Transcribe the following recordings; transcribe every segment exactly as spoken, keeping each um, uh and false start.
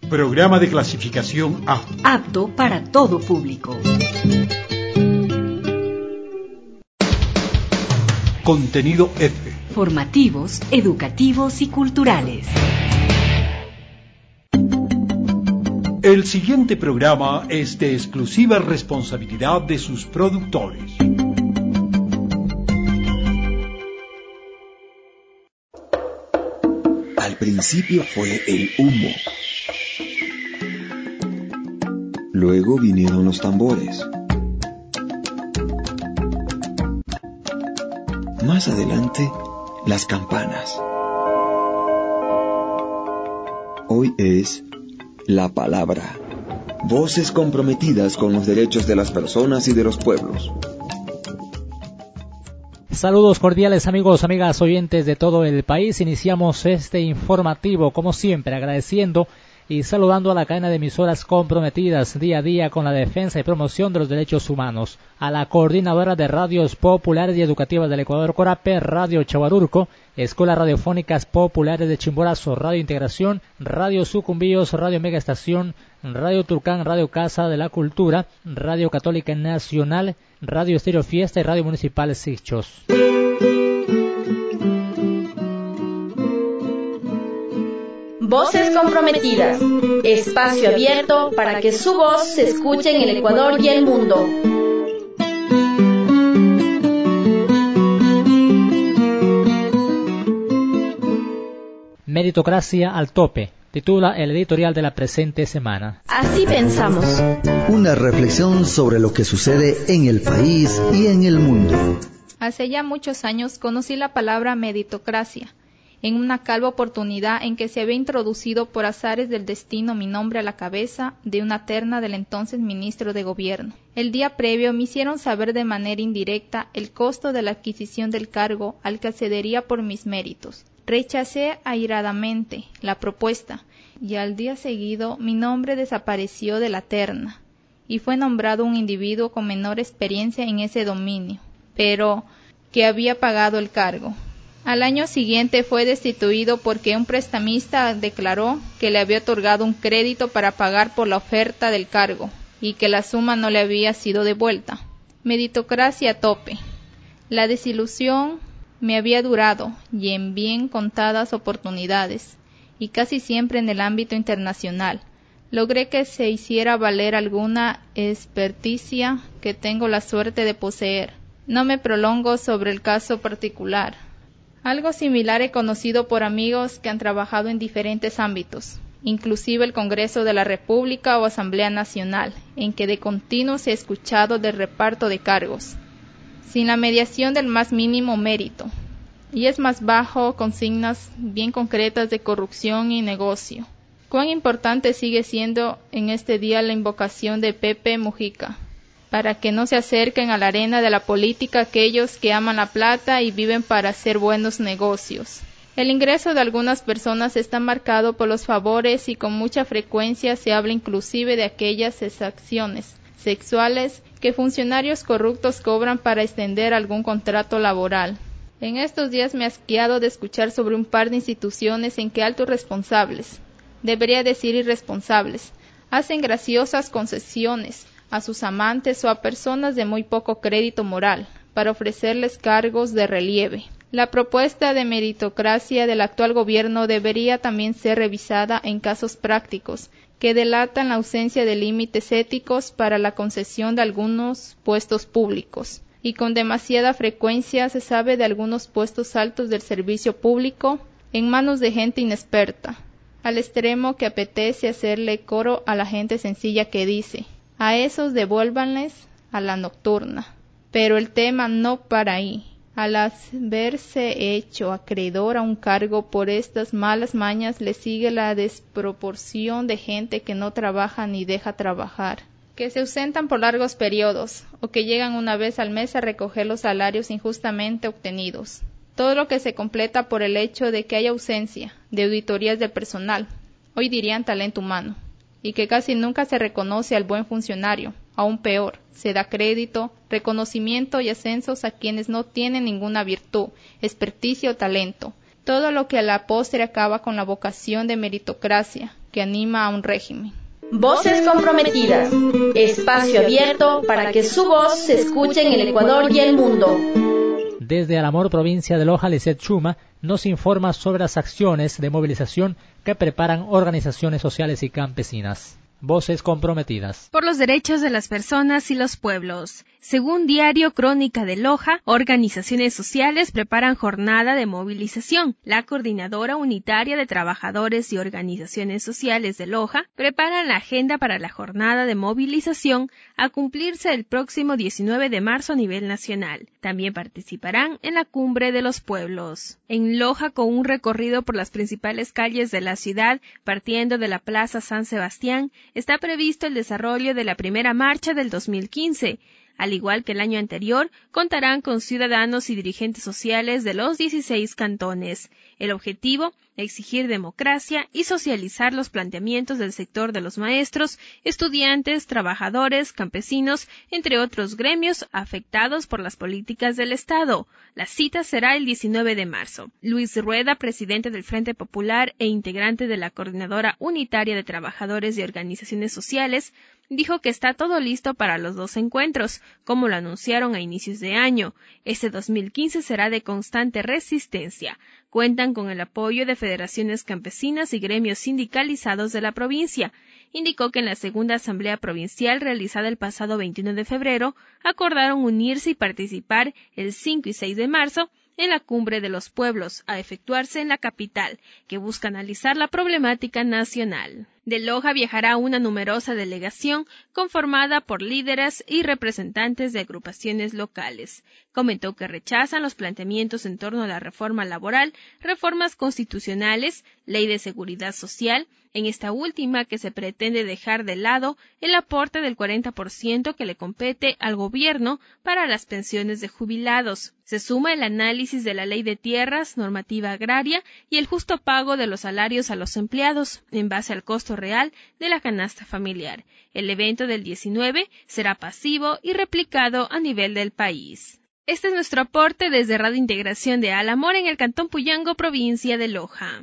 Programa de clasificación A. Apto para todo público. Contenido F. Formativos, educativos y culturales. El siguiente programa es de exclusiva responsabilidad de sus productores. Al principio fue el humo. Luego vinieron los tambores. Más adelante, las campanas. Hoy es la palabra. Voces comprometidas con los derechos de las personas y de los pueblos. Saludos cordiales amigos, amigas, oyentes de todo el país. Iniciamos este informativo, como siempre, agradeciendo y saludando a la cadena de emisoras comprometidas día a día con la defensa y promoción de los derechos humanos, a la coordinadora de radios populares y educativas del Ecuador, Corape, Radio Chahuarurco, Escuelas Radiofónicas Populares de Chimborazo, Radio Integración, Radio Sucumbíos, Radio Mega Estación, Radio Turcán, Radio Casa de la Cultura, Radio Católica Nacional, Radio Estéreo Fiesta y Radio Municipal Sichos. Voces comprometidas, espacio abierto para que su voz se escuche en el Ecuador y el mundo. Meritocracia al tope, titula el editorial de la presente semana. Así pensamos. Una reflexión sobre lo que sucede en el país y en el mundo. Hace ya muchos años conocí la palabra meritocracia, en una calva oportunidad en que se había introducido por azares del destino mi nombre a la cabeza de una terna del entonces ministro de Gobierno. El día previo me hicieron saber de manera indirecta el costo de la adquisición del cargo al que accedería por mis méritos. Rechacé airadamente la propuesta y al día seguido mi nombre desapareció de la terna y fue nombrado un individuo con menor experiencia en ese dominio, pero que había pagado el cargo. Al año siguiente fue destituido porque un prestamista declaró que le había otorgado un crédito para pagar por la oferta del cargo y que la suma no le había sido devuelta. Meritocracia a tope. La desilusión me había durado y en bien contadas oportunidades, y casi siempre en el ámbito internacional. Logré que se hiciera valer alguna experticia que tengo la suerte de poseer. No me prolongo sobre el caso particular. Algo similar he conocido por amigos que han trabajado en diferentes ámbitos, inclusive el Congreso de la República o Asamblea Nacional, en que de continuo se ha escuchado del reparto de cargos, sin la mediación del más mínimo mérito, y es más bajo consignas bien concretas de corrupción y negocio. Cuán importante sigue siendo en este día la invocación de Pepe Mujica, para que no se acerquen a la arena de la política aquellos que aman la plata y viven para hacer buenos negocios. El ingreso de algunas personas está marcado por los favores y con mucha frecuencia se habla inclusive de aquellas exacciones sexuales que funcionarios corruptos cobran para extender algún contrato laboral. En estos días me he asqueado de escuchar sobre un par de instituciones en que altos responsables, debería decir irresponsables, hacen graciosas concesiones a sus amantes o a personas de muy poco crédito moral, para ofrecerles cargos de relieve. La propuesta de meritocracia del actual gobierno debería también ser revisada en casos prácticos, que delatan la ausencia de límites éticos para la concesión de algunos puestos públicos, y con demasiada frecuencia se sabe de algunos puestos altos del servicio público en manos de gente inexperta, al extremo que apetece hacerle coro a la gente sencilla que dice: a esos devuélvanles a la nocturna. Pero el tema no para ahí. Al haberse hecho acreedor a un cargo por estas malas mañas le sigue la desproporción de gente que no trabaja ni deja trabajar, que se ausentan por largos periodos o que llegan una vez al mes a recoger los salarios injustamente obtenidos. Todo lo que se completa por el hecho de que hay ausencia de auditorías de personal, hoy dirían talento humano, y que casi nunca se reconoce al buen funcionario. Aún peor, se da crédito, reconocimiento y ascensos a quienes no tienen ninguna virtud, experticia o talento, todo lo que a la postre acaba con la vocación de meritocracia que anima a un régimen. Voces comprometidas, espacio abierto para que su voz se escuche en el Ecuador y el mundo. Desde Alamor, provincia de Loja, Lisset Chuma nos informa sobre las acciones de movilización que preparan organizaciones sociales y campesinas. Voces comprometidas. Por los derechos de las personas y los pueblos. Según Diario Crónica de Loja, organizaciones sociales preparan jornada de movilización. La Coordinadora Unitaria de Trabajadores y Organizaciones Sociales de Loja prepara la agenda para la jornada de movilización a cumplirse el próximo diecinueve de marzo a nivel nacional. También participarán en la Cumbre de los Pueblos. En Loja, con un recorrido por las principales calles de la ciudad, partiendo de la Plaza San Sebastián, está previsto el desarrollo de la primera marcha del dos mil quince. Al igual que el año anterior, contarán con ciudadanos y dirigentes sociales de los dieciséis cantones. El objetivo, exigir democracia y socializar los planteamientos del sector de los maestros, estudiantes, trabajadores, campesinos, entre otros gremios afectados por las políticas del Estado. La cita será el diecinueve de marzo. Luis Rueda, presidente del Frente Popular e integrante de la Coordinadora Unitaria de Trabajadores y Organizaciones Sociales, dijo que está todo listo para los dos encuentros, como lo anunciaron a inicios de año. Este dos mil quince será de constante resistencia. Cuentan con el apoyo de federaciones campesinas y gremios sindicalizados de la provincia. Indicó que en la segunda asamblea provincial realizada el pasado veintiuno de febrero, acordaron unirse y participar el cinco y seis de marzo en la Cumbre de los Pueblos, a efectuarse en la capital, que busca analizar la problemática nacional. De Loja viajará una numerosa delegación conformada por líderes y representantes de agrupaciones locales. Comentó que rechazan los planteamientos en torno a la reforma laboral, reformas constitucionales, ley de seguridad social, en esta última que se pretende dejar de lado el aporte del cuarenta por ciento que le compete al gobierno para las pensiones de jubilados. Se suma el análisis de la ley de tierras, normativa agraria y el justo pago de los salarios a los empleados en base al costo real de la canasta familiar. El evento del diecinueve será pasivo y replicado a nivel del país. Este es nuestro aporte desde Radio Integración de Alamor en el Cantón Puyango, provincia de Loja.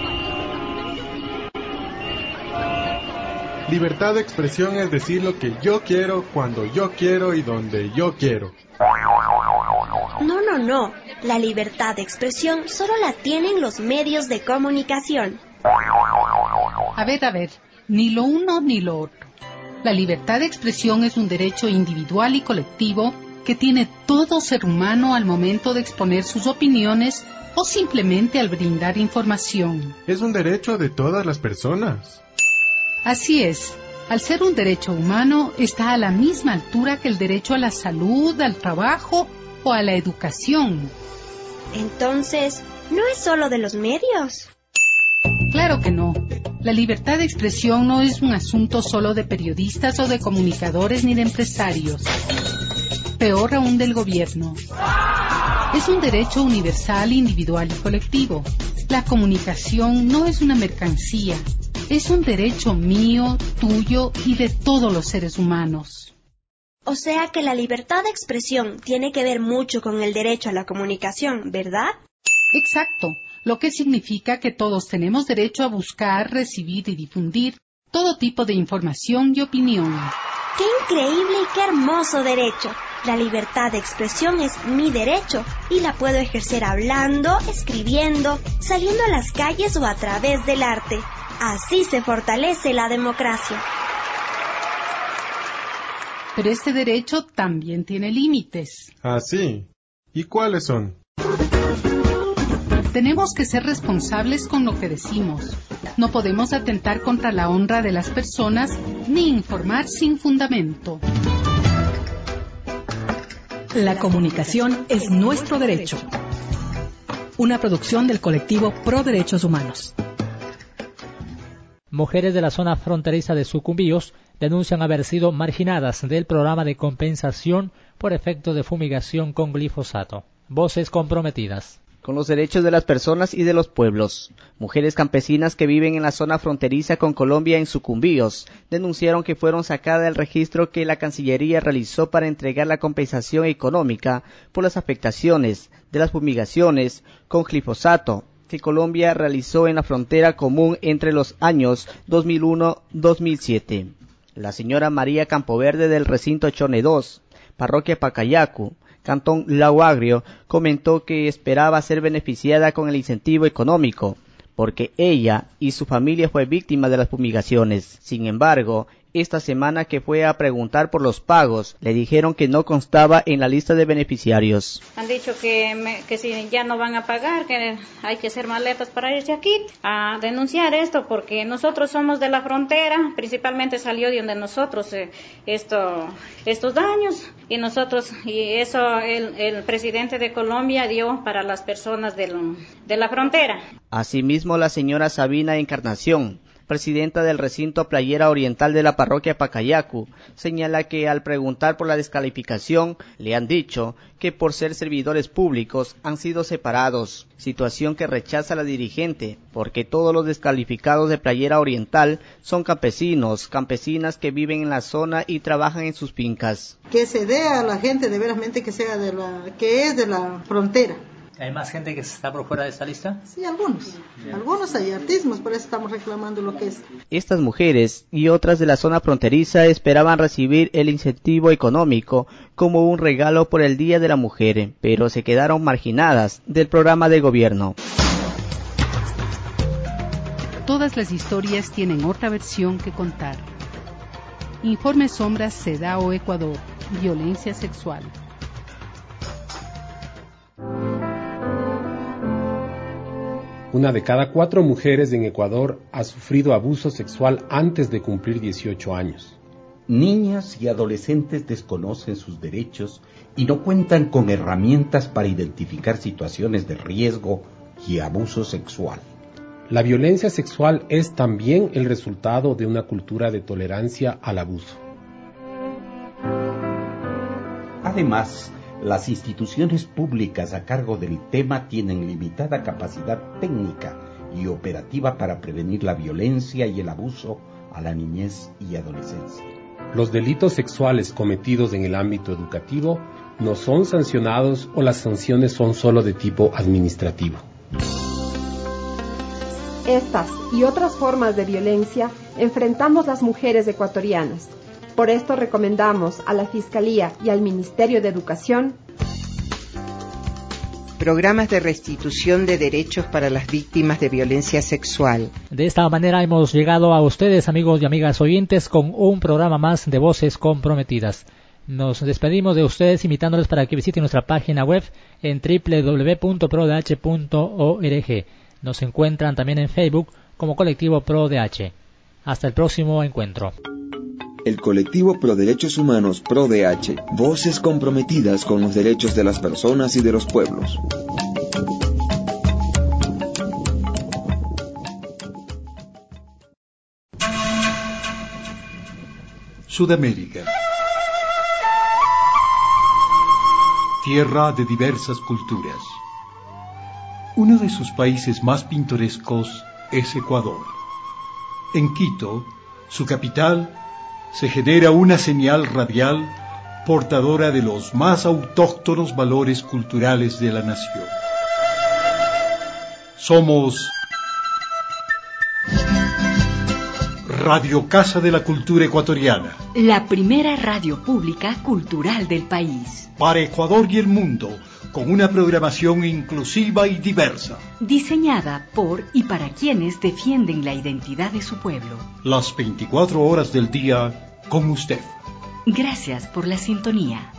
Libertad de expresión es decir lo que yo quiero, cuando yo quiero y donde yo quiero. No, no, no. La libertad de expresión solo la tienen los medios de comunicación. A ver, a ver, ni lo uno ni lo otro. La libertad de expresión es un derecho individual y colectivo que tiene todo ser humano al momento de exponer sus opiniones o simplemente al brindar información. Es un derecho de todas las personas. Así es. Al ser un derecho humano, está a la misma altura que el derecho a la salud, al trabajo o a la educación. Entonces, ¿no es solo de los medios? Claro que no. La libertad de expresión no es un asunto solo de periodistas o de comunicadores ni de empresarios. Peor aún del gobierno. Es un derecho universal, individual y colectivo. La comunicación no es una mercancía. Es un derecho mío, tuyo y de todos los seres humanos. O sea que la libertad de expresión tiene que ver mucho con el derecho a la comunicación, ¿verdad? Exacto, lo que significa que todos tenemos derecho a buscar, recibir y difundir todo tipo de información y opinión. ¡Qué increíble y qué hermoso derecho! La libertad de expresión es mi derecho y la puedo ejercer hablando, escribiendo, saliendo a las calles o a través del arte. Así se fortalece la democracia. Pero este derecho también tiene límites. ¿Ah, sí? ¿Y cuáles son? Tenemos que ser responsables con lo que decimos. No podemos atentar contra la honra de las personas ni informar sin fundamento. La comunicación es nuestro derecho. Una producción del colectivo Pro Derechos Humanos. Mujeres de la zona fronteriza de Sucumbíos denuncian haber sido marginadas del programa de compensación por efecto de fumigación con glifosato. Voces comprometidas. Con los derechos de las personas y de los pueblos. Mujeres campesinas que viven en la zona fronteriza con Colombia en Sucumbíos denunciaron que fueron sacadas del registro que la Cancillería realizó para entregar la compensación económica por las afectaciones de las fumigaciones con glifosato. que Colombia realizó en la frontera común entre los años dos mil uno a dos mil siete. La señora María Campoverde del recinto Chone dos, parroquia Pacayacu, cantón Lago Agrio, comentó que esperaba ser beneficiada con el incentivo económico, porque ella y su familia fue víctima de las fumigaciones. Sin embargo, esta semana que fue a preguntar por los pagos, le dijeron que no constaba en la lista de beneficiarios. Han dicho que, me, que si ya no van a pagar, que hay que hacer maletas para irse aquí a denunciar esto, porque nosotros somos de la frontera, principalmente salió de donde nosotros eh, esto, estos daños, y nosotros, y eso el, el presidente de Colombia dio para las personas del, de la frontera. Asimismo, la señora Sabina Encarnación, presidenta del recinto Playera Oriental de la parroquia Pacayacu, señala que al preguntar por la descalificación le han dicho que por ser servidores públicos han sido separados, situación que rechaza la dirigente, porque todos los descalificados de Playera Oriental son campesinos, campesinas que viven en la zona y trabajan en sus fincas. Que se dé a la gente de veramente que sea de la, que es de la frontera. ¿Hay más gente que está por fuera de esta lista? Sí, algunos. Bien. Algunos hay artismos, por eso estamos reclamando lo que es. Estas mujeres y otras de la zona fronteriza esperaban recibir el incentivo económico como un regalo por el Día de la Mujer, pero se quedaron marginadas del programa de gobierno. Todas las historias tienen otra versión que contar. Informe Sombras CEDAW Ecuador. Violencia sexual. Una de cada cuatro mujeres en Ecuador ha sufrido abuso sexual antes de cumplir dieciocho años. Niñas y adolescentes desconocen sus derechos y no cuentan con herramientas para identificar situaciones de riesgo y abuso sexual. La violencia sexual es también el resultado de una cultura de tolerancia al abuso. Además, las instituciones públicas a cargo del tema tienen limitada capacidad técnica y operativa para prevenir la violencia y el abuso a la niñez y adolescencia. Los delitos sexuales cometidos en el ámbito educativo no son sancionados o las sanciones son solo de tipo administrativo. Estas y otras formas de violencia enfrentamos las mujeres ecuatorianas. Por esto recomendamos a la Fiscalía y al Ministerio de Educación programas de restitución de derechos para las víctimas de violencia sexual. De esta manera hemos llegado a ustedes, amigos y amigas oyentes, con un programa más de Voces Comprometidas. Nos despedimos de ustedes invitándoles para que visiten nuestra página web en doble u doble u doble u punto pro de hache punto org. Nos encuentran también en Facebook como Colectivo ProDH. Hasta el próximo encuentro. El colectivo Pro Derechos Humanos ProDH, voces comprometidas con los derechos de las personas y de los pueblos. Sudamérica. Tierra de diversas culturas. Uno de sus países más pintorescos es Ecuador. En Quito, su capital, se genera una señal radial portadora de los más autóctonos valores culturales de la nación. Somos Radio Casa de la Cultura Ecuatoriana, la primera radio pública cultural del país. Para Ecuador y el mundo, con una programación inclusiva y diversa. Diseñada por y para quienes defienden la identidad de su pueblo. Las veinticuatro horas del día con usted. Gracias por la sintonía.